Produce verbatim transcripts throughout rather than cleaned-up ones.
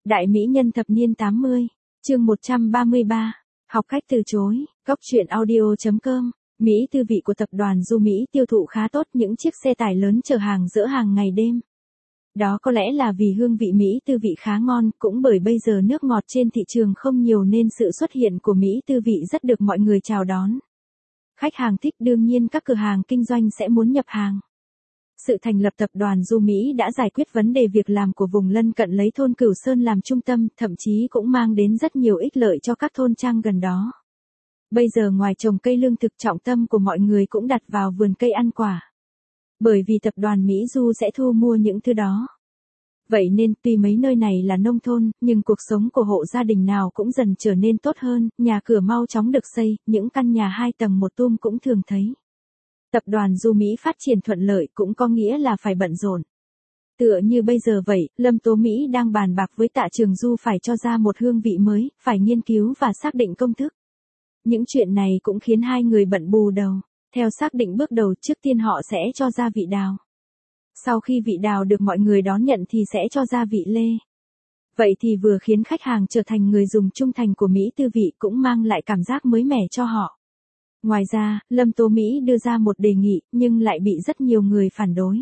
Đại mỹ nhân thập niên tám mươi, chương một trăm ba mươi ba, học cách từ chối, góc truyện audio.com. Mỹ Tư Vị của tập đoàn Du Mỹ tiêu thụ khá tốt, những chiếc xe tải lớn chở hàng dỡ hàng ngày đêm. Đó có lẽ là vì hương vị Mỹ Tư Vị khá ngon, cũng bởi bây giờ nước ngọt trên thị trường không nhiều nên sự xuất hiện của Mỹ Tư Vị rất được mọi người chào đón. Khách hàng thích, đương nhiên các cửa hàng kinh doanh sẽ muốn nhập hàng. Sự thành lập tập đoàn Du Mỹ đã giải quyết vấn đề việc làm của vùng lân cận lấy thôn Cửu Sơn làm trung tâm, thậm chí cũng mang đến rất nhiều ích lợi cho các thôn trang gần đó. Bây giờ ngoài trồng cây lương thực, trọng tâm của mọi người cũng đặt vào vườn cây ăn quả. Bởi vì tập đoàn Mỹ Du sẽ thu mua những thứ đó. Vậy nên tuy mấy nơi này là nông thôn, nhưng cuộc sống của hộ gia đình nào cũng dần trở nên tốt hơn, nhà cửa mau chóng được xây, những căn nhà hai tầng một tum cũng thường thấy. Tập đoàn Du Mỹ phát triển thuận lợi cũng có nghĩa là phải bận rộn. Tựa như bây giờ vậy, Lâm Tố Mỹ đang bàn bạc với Tạ Trường Du phải cho ra một hương vị mới, phải nghiên cứu và xác định công thức. Những chuyện này cũng khiến hai người bận bù đầu. Theo xác định bước đầu, trước tiên họ sẽ cho ra vị đào. Sau khi vị đào được mọi người đón nhận thì sẽ cho ra vị lê. Vậy thì vừa khiến khách hàng trở thành người dùng trung thành của Mỹ Tư Vị, cũng mang lại cảm giác mới mẻ cho họ. Ngoài ra, Lâm Tố Mỹ đưa ra một đề nghị, nhưng lại bị rất nhiều người phản đối.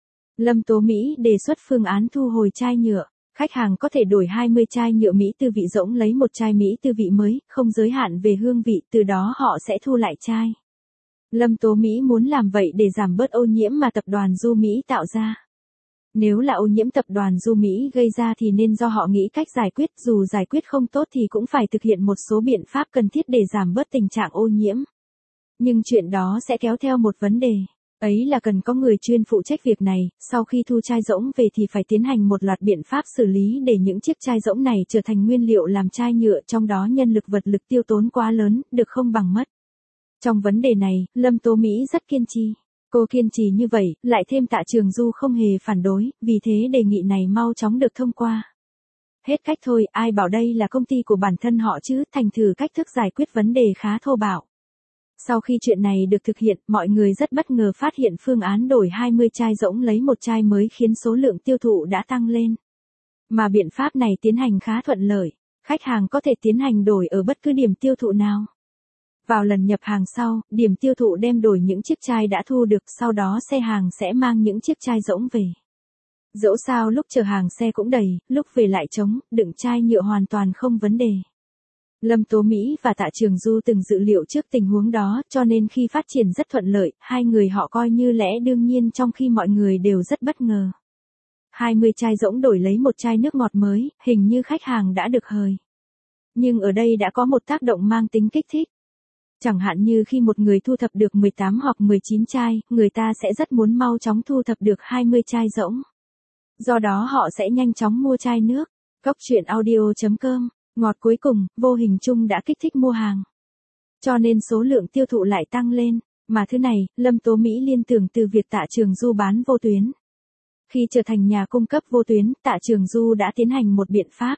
Lâm Tố Mỹ đề xuất phương án thu hồi chai nhựa. Khách hàng có thể đổi hai mươi chai nhựa Mỹ Tư Vị rỗng lấy một chai Mỹ Tư Vị mới, không giới hạn về hương vị, từ đó họ sẽ thu lại chai. Lâm Tố Mỹ muốn làm vậy để giảm bớt ô nhiễm mà tập đoàn Du Mỹ tạo ra. Nếu là ô nhiễm tập đoàn Du Mỹ gây ra thì nên do họ nghĩ cách giải quyết, dù giải quyết không tốt thì cũng phải thực hiện một số biện pháp cần thiết để giảm bớt tình trạng ô nhiễm. Nhưng chuyện đó sẽ kéo theo một vấn đề. Ấy là cần có người chuyên phụ trách việc này, sau khi thu chai rỗng về thì phải tiến hành một loạt biện pháp xử lý để những chiếc chai rỗng này trở thành nguyên liệu làm chai nhựa, trong đó nhân lực vật lực tiêu tốn quá lớn, được không bằng mất. Trong vấn đề này, Lâm Tố Mỹ rất kiên trì. Cô kiên trì như vậy, lại thêm Tạ Trường Du không hề phản đối, vì thế đề nghị này mau chóng được thông qua. Hết cách thôi, ai bảo đây là công ty của bản thân họ chứ, thành thử cách thức giải quyết vấn đề khá thô bạo. Sau khi chuyện này được thực hiện, mọi người rất bất ngờ phát hiện phương án đổi hai mươi chai rỗng lấy một chai mới khiến số lượng tiêu thụ đã tăng lên. Mà biện pháp này tiến hành khá thuận lợi, khách hàng có thể tiến hành đổi ở bất cứ điểm tiêu thụ nào. Vào lần nhập hàng sau, điểm tiêu thụ đem đổi những chiếc chai đã thu được, sau đó xe hàng sẽ mang những chiếc chai rỗng về. Dẫu sao lúc chở hàng xe cũng đầy, lúc về lại trống, đựng chai nhựa hoàn toàn không vấn đề. Lâm Tố Mỹ và Tạ Trường Du từng dự liệu trước tình huống đó, cho nên khi phát triển rất thuận lợi, hai người họ coi như lẽ đương nhiên trong khi mọi người đều rất bất ngờ. hai mươi chai rỗng đổi lấy một chai nước ngọt mới, hình như khách hàng đã được hời. Nhưng ở đây đã có một tác động mang tính kích thích. Chẳng hạn như khi một người thu thập được mười tám hoặc mười chín chai, người ta sẽ rất muốn mau chóng thu thập được hai mươi chai rỗng. Do đó họ sẽ nhanh chóng mua chai nước. Góc truyện audio.com. Ngọt cuối cùng, vô hình chung đã kích thích mua hàng. Cho nên số lượng tiêu thụ lại tăng lên. Mà thứ này, Lâm Tố Mỹ liên tưởng từ việc Tạ Trường Du bán vô tuyến. Khi trở thành nhà cung cấp vô tuyến, Tạ Trường Du đã tiến hành một biện pháp.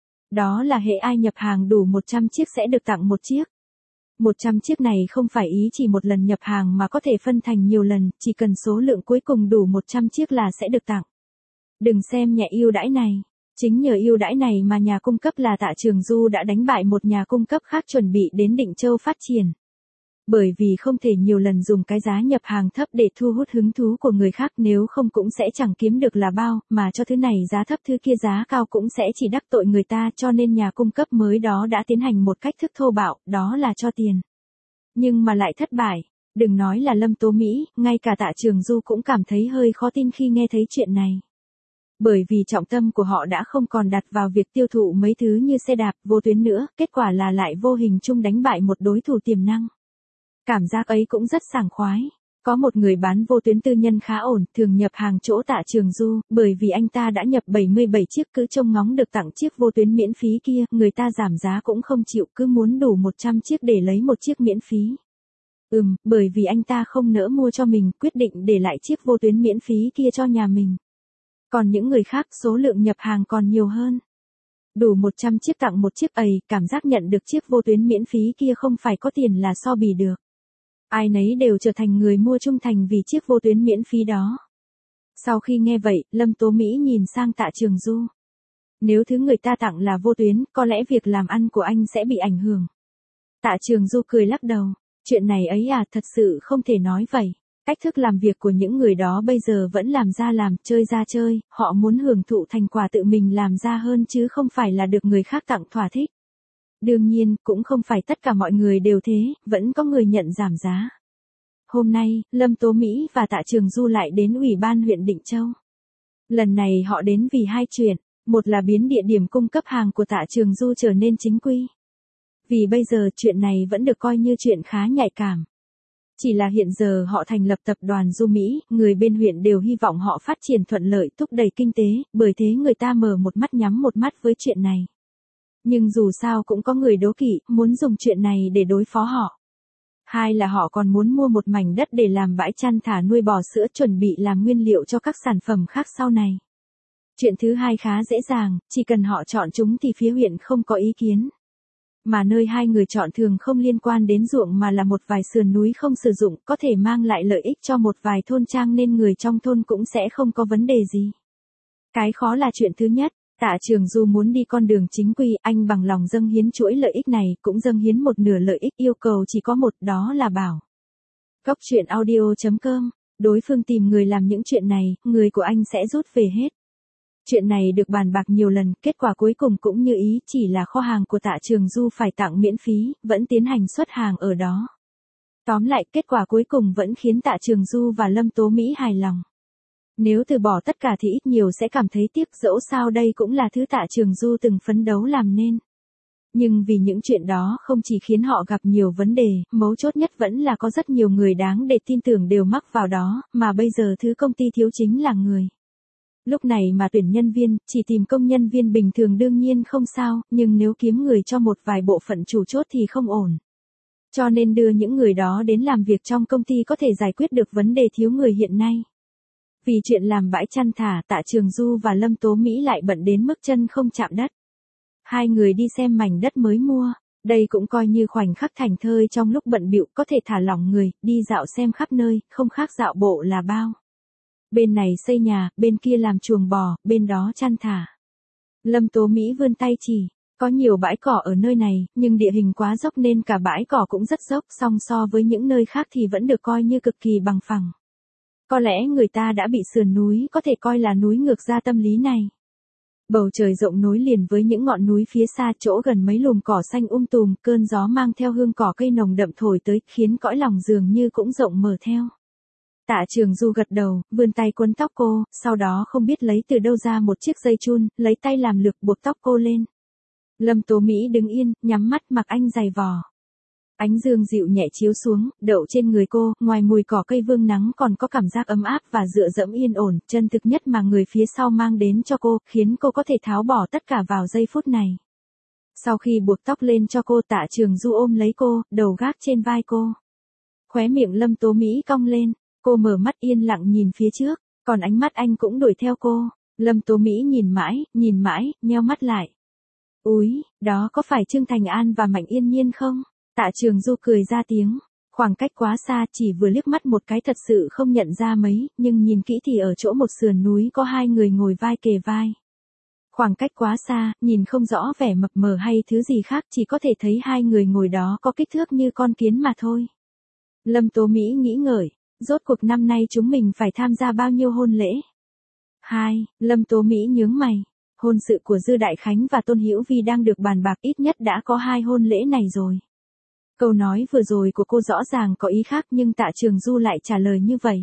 Đó là hễ ai nhập hàng đủ một trăm chiếc sẽ được tặng một chiếc. một trăm chiếc này không phải ý chỉ một lần nhập hàng mà có thể phân thành nhiều lần, chỉ cần số lượng cuối cùng đủ một trăm chiếc là sẽ được tặng. Đừng xem nhẹ ưu đãi này. Chính nhờ ưu đãi này mà nhà cung cấp là Tạ Trường Du đã đánh bại một nhà cung cấp khác chuẩn bị đến Định Châu phát triển. Bởi vì không thể nhiều lần dùng cái giá nhập hàng thấp để thu hút hứng thú của người khác, nếu không cũng sẽ chẳng kiếm được là bao, mà cho thứ này giá thấp thứ kia giá cao cũng sẽ chỉ đắc tội người ta, cho nên nhà cung cấp mới đó đã tiến hành một cách thức thô bạo, đó là cho tiền. Nhưng mà lại thất bại. Đừng nói là Lâm Tố Mỹ, ngay cả Tạ Trường Du cũng cảm thấy hơi khó tin khi nghe thấy chuyện này. Bởi vì trọng tâm của họ đã không còn đặt vào việc tiêu thụ mấy thứ như xe đạp vô tuyến nữa, kết quả là lại vô hình chung đánh bại một đối thủ tiềm năng. Cảm giác ấy cũng rất sảng khoái. Có một người bán vô tuyến tư nhân khá ổn, thường nhập hàng chỗ Tạ Trường Du, bởi vì anh ta đã nhập bảy mươi bảy chiếc, cứ trông ngóng được tặng chiếc vô tuyến miễn phí kia, người ta giảm giá cũng không chịu, cứ muốn đủ một trăm chiếc để lấy một chiếc miễn phí. Ừm, bởi vì anh ta không nỡ mua cho mình, quyết định để lại chiếc vô tuyến miễn phí kia cho nhà mình. Còn những người khác số lượng nhập hàng còn nhiều hơn. Đủ một trăm chiếc tặng một chiếc ấy, cảm giác nhận được chiếc vô tuyến miễn phí kia không phải có tiền là so bì được. Ai nấy đều trở thành người mua trung thành vì chiếc vô tuyến miễn phí đó. Sau khi nghe vậy, Lâm Tố Mỹ nhìn sang Tạ Trường Du. Nếu thứ người ta tặng là vô tuyến, có lẽ việc làm ăn của anh sẽ bị ảnh hưởng. Tạ Trường Du cười lắc đầu. Chuyện này ấy à, thật sự không thể nói vậy. Cách thức làm việc của những người đó bây giờ vẫn làm ra làm, chơi ra chơi, họ muốn hưởng thụ thành quả tự mình làm ra hơn chứ không phải là được người khác tặng thỏa thích. Đương nhiên, cũng không phải tất cả mọi người đều thế, vẫn có người nhận giảm giá. Hôm nay, Lâm Tố Mỹ và Tạ Trường Du lại đến Ủy ban huyện Định Châu. Lần này họ đến vì hai chuyện, một là biến địa điểm cung cấp hàng của Tạ Trường Du trở nên chính quy. Vì bây giờ chuyện này vẫn được coi như chuyện khá nhạy cảm. Chỉ là hiện giờ họ thành lập tập đoàn Du Mỹ, người bên huyện đều hy vọng họ phát triển thuận lợi thúc đẩy kinh tế, bởi thế người ta mở một mắt nhắm một mắt với chuyện này. Nhưng dù sao cũng có người đố kỵ, muốn dùng chuyện này để đối phó họ. Hai là họ còn muốn mua một mảnh đất để làm bãi chăn thả nuôi bò sữa chuẩn bị làm nguyên liệu cho các sản phẩm khác sau này. Chuyện thứ hai khá dễ dàng, chỉ cần họ chọn chúng thì phía huyện không có ý kiến. Mà nơi hai người chọn thường không liên quan đến ruộng mà là một vài sườn núi không sử dụng, có thể mang lại lợi ích cho một vài thôn trang nên người trong thôn cũng sẽ không có vấn đề gì. Cái khó là chuyện thứ nhất, Tạ Trường Du muốn đi con đường chính quy, anh bằng lòng dâng hiến chuỗi lợi ích này, cũng dâng hiến một nửa lợi ích, yêu cầu chỉ có một, đó là bảo. Góc truyện audio chấm com, đối phương tìm người làm những chuyện này, người của anh sẽ rút về hết. Chuyện này được bàn bạc nhiều lần, kết quả cuối cùng cũng như ý, chỉ là kho hàng của Tạ Trường Du phải tặng miễn phí, vẫn tiến hành xuất hàng ở đó. Tóm lại, kết quả cuối cùng vẫn khiến Tạ Trường Du và Lâm Tố Mỹ hài lòng. Nếu từ bỏ tất cả thì ít nhiều sẽ cảm thấy tiếc, dẫu sao đây cũng là thứ Tạ Trường Du từng phấn đấu làm nên. Nhưng vì những chuyện đó không chỉ khiến họ gặp nhiều vấn đề, mấu chốt nhất vẫn là có rất nhiều người đáng để tin tưởng đều mắc vào đó, mà bây giờ thứ công ty thiếu chính là người. Lúc này mà tuyển nhân viên, chỉ tìm công nhân viên bình thường đương nhiên không sao, nhưng nếu kiếm người cho một vài bộ phận chủ chốt thì không ổn. Cho nên đưa những người đó đến làm việc trong công ty có thể giải quyết được vấn đề thiếu người hiện nay. Vì chuyện làm bãi chăn thả, Tạ Trường Du và Lâm Tố Mỹ lại bận đến mức chân không chạm đất. Hai người đi xem mảnh đất mới mua, đây cũng coi như khoảnh khắc thảnh thơi trong lúc bận bịu, có thể thả lỏng người, đi dạo xem khắp nơi, không khác dạo bộ là bao. Bên này xây nhà, bên kia làm chuồng bò, bên đó chăn thả. Lâm Tố Mỹ vươn tay chỉ, có nhiều bãi cỏ ở nơi này, nhưng địa hình quá dốc nên cả bãi cỏ cũng rất dốc, song so với những nơi khác thì vẫn được coi như cực kỳ bằng phẳng. Có lẽ người ta đã bị sườn núi có thể coi là núi ngược ra tâm lý này. Bầu trời rộng nối liền với những ngọn núi phía xa, chỗ gần mấy lùm cỏ xanh um tùm, cơn gió mang theo hương cỏ cây nồng đậm thổi tới, khiến cõi lòng dường như cũng rộng mở theo. Tạ Trường Du gật đầu, vươn tay quấn tóc cô, sau đó không biết lấy từ đâu ra một chiếc dây chun, lấy tay làm lực buộc tóc cô lên. Lâm Tố Mỹ đứng yên, nhắm mắt mặc anh giày vò. Ánh dương dịu nhẹ chiếu xuống, đậu trên người cô, ngoài mùi cỏ cây vương nắng còn có cảm giác ấm áp và dựa dẫm yên ổn, chân thực nhất mà người phía sau mang đến cho cô, khiến cô có thể tháo bỏ tất cả vào giây phút này. Sau khi buộc tóc lên cho cô, Tạ Trường Du ôm lấy cô, đầu gác trên vai cô. Khóe miệng Lâm Tố Mỹ cong lên, cô mở mắt yên lặng nhìn phía trước, còn ánh mắt anh cũng đuổi theo cô. Lâm Tố Mỹ nhìn mãi, nhìn mãi, nheo mắt lại. Úi, đó có phải Trương Thành An và Mạnh Yên Nhiên không? Tạ Trường Du cười ra tiếng, khoảng cách quá xa, chỉ vừa liếc mắt một cái thật sự không nhận ra mấy, nhưng nhìn kỹ thì ở chỗ một sườn núi có hai người ngồi vai kề vai. Khoảng cách quá xa, nhìn không rõ vẻ mập mờ hay thứ gì khác, chỉ có thể thấy hai người ngồi đó có kích thước như con kiến mà thôi. Lâm Tố Mỹ nghĩ ngợi, rốt cuộc năm nay chúng mình phải tham gia bao nhiêu hôn lễ? Hai, Lâm Tố Mỹ nhướng mày. Hôn sự của Dư Đại Khánh và Tôn Hữu Vi đang được bàn bạc, ít nhất đã có hai hôn lễ này rồi. Câu nói vừa rồi của cô rõ ràng có ý khác, nhưng Tạ Trường Du lại trả lời như vậy.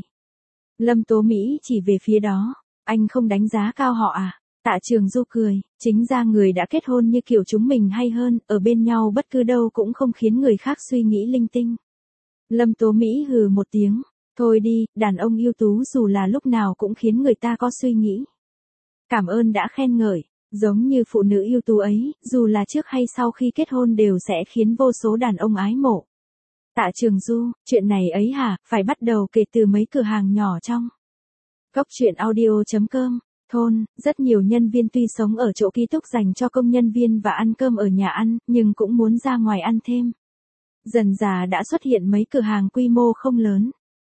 Lâm Tố Mỹ chỉ về phía đó, anh không đánh giá cao họ à? Tạ Trường Du cười, chính ra người đã kết hôn như kiểu chúng mình hay hơn, ở bên nhau bất cứ đâu cũng không khiến người khác suy nghĩ linh tinh. Lâm Tố Mỹ hừ một tiếng, thôi đi, đàn ông ưu tú dù là lúc nào cũng khiến người ta có suy nghĩ. Cảm ơn đã khen ngợi, giống như phụ nữ ưu tú ấy, dù là trước hay sau khi kết hôn đều sẽ khiến vô số đàn ông ái mộ. Tạ Trường Du, chuyện này ấy hả, phải bắt đầu kể từ mấy cửa hàng nhỏ trong. Góc truyện audio chấm com, thôn, rất nhiều nhân viên tuy sống ở chỗ ký túc dành cho công nhân viên và ăn cơm ở nhà ăn, nhưng cũng muốn ra ngoài ăn thêm. Dần dà đã xuất hiện mấy cửa hàng quy mô không lớn.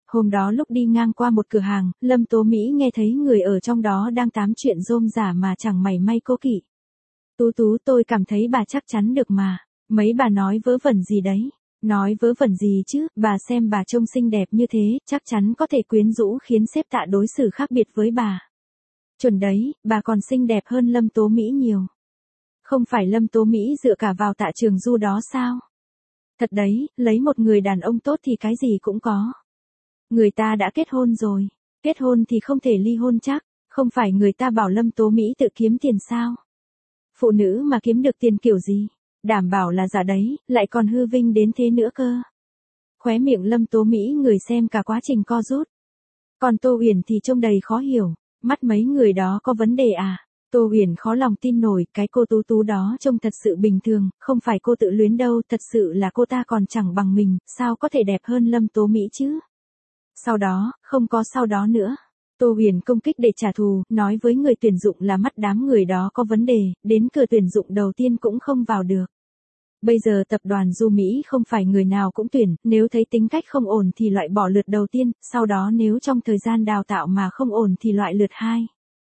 Hôm đó lúc đi ngang qua một cửa hàng, Lâm Tố Mỹ nghe thấy người ở trong đó đang tám chuyện rôm rả mà chẳng mảy may cố kỵ. Tú Tú, tôi cảm thấy bà chắc chắn được mà. Mấy bà nói vớ vẩn gì đấy? Nói vớ vẩn gì chứ, bà xem bà trông xinh đẹp như thế, chắc chắn có thể quyến rũ khiến sếp Tạ đối xử khác biệt với bà. Chuẩn đấy, bà còn xinh đẹp hơn Lâm Tố Mỹ nhiều. Không phải Lâm Tố Mỹ dựa cả vào Tạ Trường Du đó sao? Thật đấy, lấy một người đàn ông tốt thì cái gì cũng có. Người ta đã kết hôn rồi. Kết hôn thì không thể ly hôn chắc. Không phải người ta bảo Lâm Tố Mỹ tự kiếm tiền sao? Phụ nữ mà kiếm được tiền kiểu gì? Đảm bảo là giả đấy, lại còn hư vinh đến thế nữa cơ. Khóe miệng Lâm Tố Mỹ người xem cả quá trình co rút. Còn Tô Uyển thì trông đầy khó hiểu. Mắt mấy người đó có vấn đề à? Tô Uyển khó lòng tin nổi, cái cô Tú Tú đó trông thật sự bình thường, không phải cô tự luyến đâu, thật sự là cô ta còn chẳng bằng mình, sao có thể đẹp hơn Lâm Tố Mỹ chứ? Sau đó, không có sau đó nữa. Tô Uyển công kích để trả thù, nói với người tuyển dụng là mắt đám người đó có vấn đề, đến cửa tuyển dụng đầu tiên cũng không vào được. Bây giờ tập đoàn Du Mỹ không phải người nào cũng tuyển, nếu thấy tính cách không ổn thì loại bỏ lượt đầu tiên, sau đó nếu trong thời gian đào tạo mà không ổn thì loại lượt hai.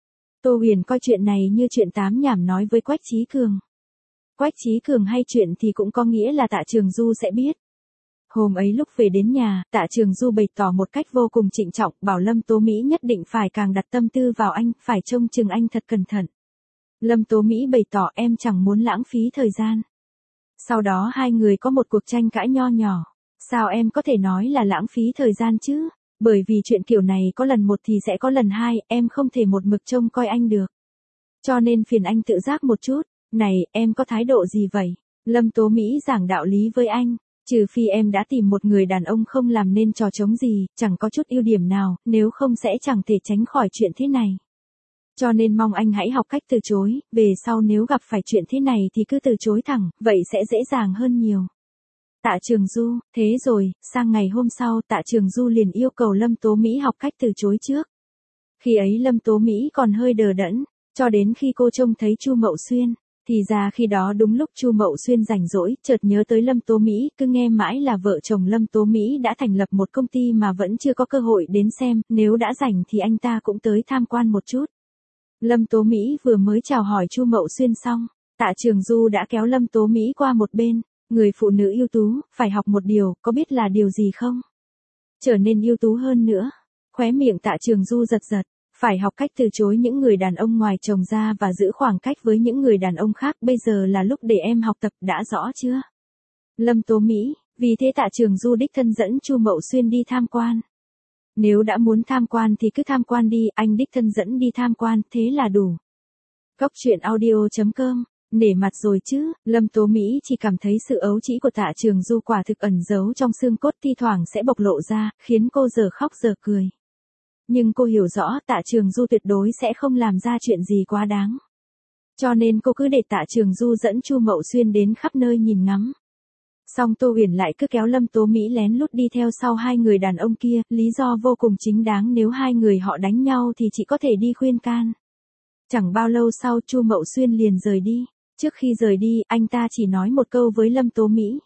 Tô Uyển coi chuyện này như chuyện tám nhảm nói với Quách Chí Cường. Quách Chí Cường hay chuyện thì cũng có nghĩa là Tạ Trường Du sẽ biết. Hôm ấy lúc về đến nhà, Tạ Trường Du bày tỏ một cách vô cùng trịnh trọng, bảo Lâm Tố Mỹ nhất định phải càng đặt tâm tư vào anh, phải trông chừng anh thật cẩn thận. Lâm Tố Mỹ bày tỏ em chẳng muốn lãng phí thời gian. Sau đó hai người có một cuộc tranh cãi nho nhỏ. Sao em có thể nói là lãng phí thời gian chứ? Bởi vì chuyện kiểu này có lần một thì sẽ có lần hai, em không thể một mực trông coi anh được. Cho nên phiền anh tự giác một chút. Này, em có thái độ gì vậy? Lâm Tố Mỹ giảng đạo lý với anh. Trừ phi em đã tìm một người đàn ông không làm nên trò trống gì, chẳng có chút ưu điểm nào, nếu không sẽ chẳng thể tránh khỏi chuyện thế này. Cho nên mong anh hãy học cách từ chối, về sau nếu gặp phải chuyện thế này thì cứ từ chối thẳng, vậy sẽ dễ dàng hơn nhiều. Tạ Trường Du, thế rồi, sang ngày hôm sau Tạ Trường Du liền yêu cầu Lâm Tố Mỹ học cách từ chối trước. Khi ấy Lâm Tố Mỹ còn hơi đờ đẫn, cho đến khi cô trông thấy Chu Mậu Xuyên. Thì ra khi đó đúng lúc Chu Mậu Xuyên rảnh rỗi, chợt nhớ tới Lâm Tố Mỹ, cứ nghe mãi là vợ chồng Lâm Tố Mỹ đã thành lập một công ty mà vẫn chưa có cơ hội đến xem, nếu đã rảnh thì anh ta cũng tới tham quan một chút. Lâm Tố Mỹ vừa mới chào hỏi Chu Mậu Xuyên xong, Tạ Trường Du đã kéo Lâm Tố Mỹ qua một bên, người phụ nữ ưu tú, phải học một điều, có biết là điều gì không? Trở nên ưu tú hơn nữa. Khóe miệng Tạ Trường Du giật giật. Phải học cách từ chối những người đàn ông ngoài chồng ra và giữ khoảng cách với những người đàn ông khác, bây giờ là lúc để em học tập, đã rõ chưa? Lâm Tố Mỹ, vì thế Tạ Trường Du đích thân dẫn Chu Mậu Xuyên đi tham quan. Nếu đã muốn tham quan thì cứ tham quan đi, anh đích thân dẫn đi tham quan, thế là đủ. Góc truyện audio chấm com, nể mặt rồi chứ, Lâm Tố Mỹ chỉ cảm thấy sự ấu trĩ của Tạ Trường Du quả thực ẩn giấu trong xương cốt thi thoảng sẽ bộc lộ ra, khiến cô giờ khóc giờ cười. Nhưng cô hiểu rõ Tạ Trường Du tuyệt đối sẽ không làm ra chuyện gì quá đáng. Cho nên cô cứ để Tạ Trường Du dẫn Chu Mậu Xuyên đến khắp nơi nhìn ngắm. Xong Tô Uyển lại cứ kéo Lâm Tố Mỹ lén lút đi theo sau hai người đàn ông kia, lý do vô cùng chính đáng, nếu hai người họ đánh nhau thì chỉ có thể đi khuyên can. Chẳng bao lâu sau Chu Mậu Xuyên liền rời đi. Trước khi rời đi, anh ta chỉ nói một câu với Lâm Tố Mỹ.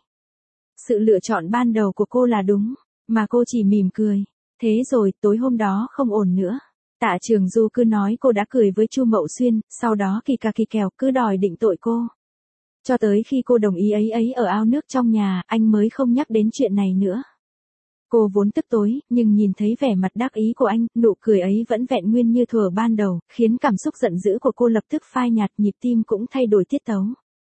Sự lựa chọn ban đầu của cô là đúng, mà cô chỉ mỉm cười. Thế rồi, tối hôm đó không ổn nữa. Tạ Trường Du cứ nói cô đã cười với Chu Mậu Xuyên, sau đó kỳ cà kỳ kèo cứ đòi định tội cô. Cho tới khi cô đồng ý ấy ấy ở ao nước trong nhà, anh mới không nhắc đến chuyện này nữa. Cô vốn tức tối, nhưng nhìn thấy vẻ mặt đắc ý của anh, nụ cười ấy vẫn vẹn nguyên như thuở ban đầu, khiến cảm xúc giận dữ của cô lập tức phai nhạt, nhịp tim cũng thay đổi tiết tấu.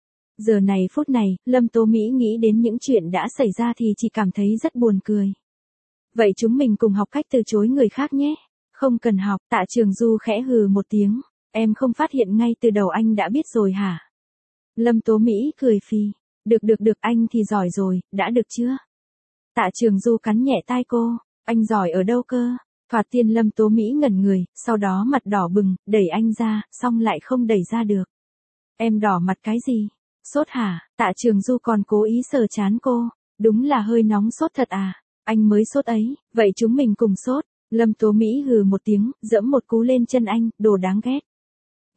Giờ này phút này, Lâm Tố Mỹ nghĩ đến những chuyện đã xảy ra thì chỉ cảm thấy rất buồn cười. Vậy chúng mình cùng học cách từ chối người khác nhé. Không cần học, Tạ Trường Du khẽ hừ một tiếng. Em không phát hiện ngay từ đầu anh đã biết rồi hả? Lâm Tố Mỹ cười phì. Được được được, anh thì giỏi rồi, đã được chưa? Tạ Trường Du cắn nhẹ tai cô. Anh giỏi ở đâu cơ? Thoạt tiên Lâm Tố Mỹ ngẩn người, sau đó mặt đỏ bừng, đẩy anh ra, xong lại không đẩy ra được. Em đỏ mặt cái gì? Sốt hả? Tạ Trường Du còn cố ý sờ trán cô. Đúng là hơi nóng sốt thật à? Anh mới sốt ấy, vậy chúng mình cùng sốt. Lâm Tố Mỹ hừ một tiếng, giẫm một cú lên chân anh, đồ đáng ghét.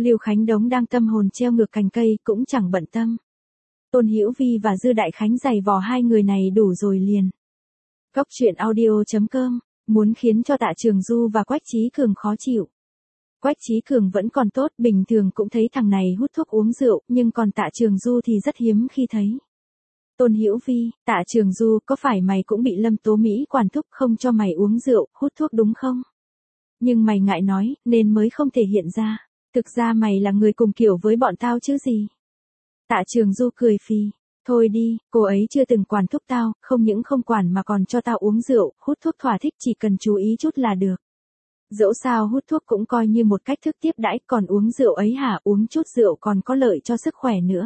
Lưu Khánh Đống đang tâm hồn treo ngược cành cây, cũng chẳng bận tâm. Tôn Hữu Vi và Dư Đại Khánh giày vò hai người này đủ rồi liền. Góc truyện audio chấm com, muốn khiến cho Tạ Trường Du và Quách Chí Cường khó chịu. Quách Chí Cường vẫn còn tốt, bình thường cũng thấy thằng này hút thuốc uống rượu, nhưng còn Tạ Trường Du thì rất hiếm khi thấy. Tôn Hữu Vi, Tạ Trường Du, có phải mày cũng bị Lâm Tố Mỹ quản thúc không cho mày uống rượu, hút thuốc đúng không? Nhưng mày ngại nói, nên mới không thể hiện ra. Thực ra mày là người cùng kiểu với bọn tao chứ gì. Tạ Trường Du cười phì. Thôi đi, cô ấy chưa từng quản thúc tao, không những không quản mà còn cho tao uống rượu, hút thuốc thỏa thích, chỉ cần chú ý chút là được. Dẫu sao hút thuốc cũng coi như một cách thức tiếp đãi, còn uống rượu ấy hả, uống chút rượu còn có lợi cho sức khỏe nữa.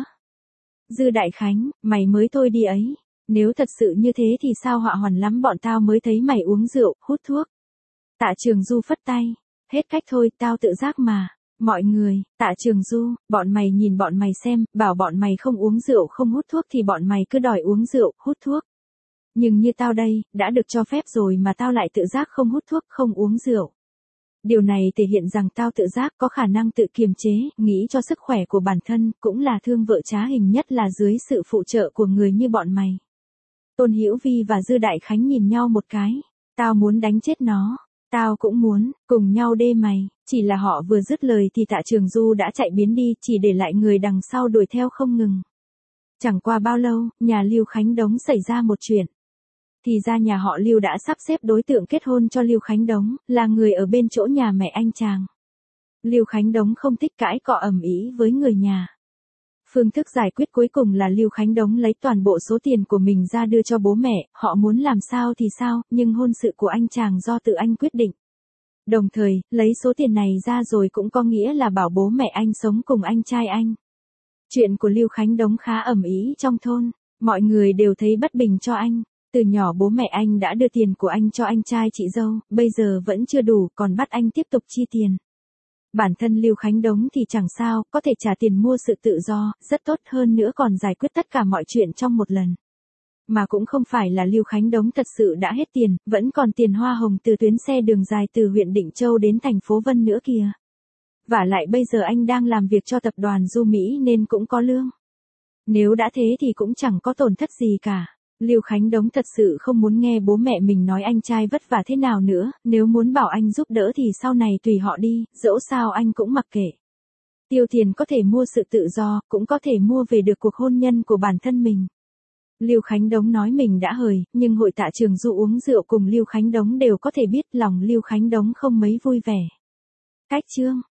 Dư Đại Khánh, mày mới thôi đi ấy. Nếu thật sự như thế thì sao họa hoàn lắm, bọn tao mới thấy mày uống rượu, hút thuốc. Tạ Trường Du phất tay. Hết cách thôi, tao tự giác mà. Mọi người, Tạ Trường Du, bọn mày nhìn bọn mày xem, bảo bọn mày không uống rượu không hút thuốc thì bọn mày cứ đòi uống rượu, hút thuốc. Nhưng như tao đây, đã được cho phép rồi mà tao lại tự giác không hút thuốc, không uống rượu. Điều này thể hiện rằng tao tự giác, có khả năng tự kiềm chế, nghĩ cho sức khỏe của bản thân, cũng là thương vợ trá hình, nhất là dưới sự phụ trợ của người như bọn mày. Tôn Hữu Vi và Dư Đại Khánh nhìn nhau một cái. Tao muốn đánh chết nó. Tao cũng muốn, cùng nhau đê mày. Chỉ là họ vừa dứt lời thì Tạ Trường Du đã chạy biến đi, chỉ để lại người đằng sau đuổi theo không ngừng. Chẳng qua bao lâu, nhà Lưu Khánh Đống xảy ra một chuyện. Thì ra nhà họ Lưu đã sắp xếp đối tượng kết hôn cho Lưu Khánh Đống, là người ở bên chỗ nhà mẹ anh chàng. Lưu Khánh Đống không thích cãi cọ ầm ĩ với người nhà. Phương thức giải quyết cuối cùng là Lưu Khánh Đống lấy toàn bộ số tiền của mình ra đưa cho bố mẹ, họ muốn làm sao thì sao, nhưng hôn sự của anh chàng do tự anh quyết định. Đồng thời, lấy số tiền này ra rồi cũng có nghĩa là bảo bố mẹ anh sống cùng anh trai anh. Chuyện của Lưu Khánh Đống khá ầm ĩ trong thôn, mọi người đều thấy bất bình cho anh. Từ nhỏ bố mẹ anh đã đưa tiền của anh cho anh trai chị dâu, bây giờ vẫn chưa đủ, còn bắt anh tiếp tục chi tiền. Bản thân Lưu Khánh Đống thì chẳng sao, có thể trả tiền mua sự tự do, rất tốt, hơn nữa còn giải quyết tất cả mọi chuyện trong một lần. Mà cũng không phải là Lưu Khánh Đống thật sự đã hết tiền, vẫn còn tiền hoa hồng từ tuyến xe đường dài từ huyện Định Châu đến thành phố Vân nữa kìa. Vả lại bây giờ anh đang làm việc cho tập đoàn Du Mỹ nên cũng có lương. Nếu đã thế thì cũng chẳng có tổn thất gì cả. Lưu Khánh Đống thật sự không muốn nghe bố mẹ mình nói anh trai vất vả thế nào nữa, nếu muốn bảo anh giúp đỡ thì sau này tùy họ đi, dẫu sao anh cũng mặc kệ. Tiêu tiền có thể mua sự tự do, cũng có thể mua về được cuộc hôn nhân của bản thân mình. Lưu Khánh Đống nói mình đã hời, nhưng hội Tạ Trường Du uống rượu cùng Lưu Khánh Đống đều có thể biết lòng Lưu Khánh Đống không mấy vui vẻ. Cách chương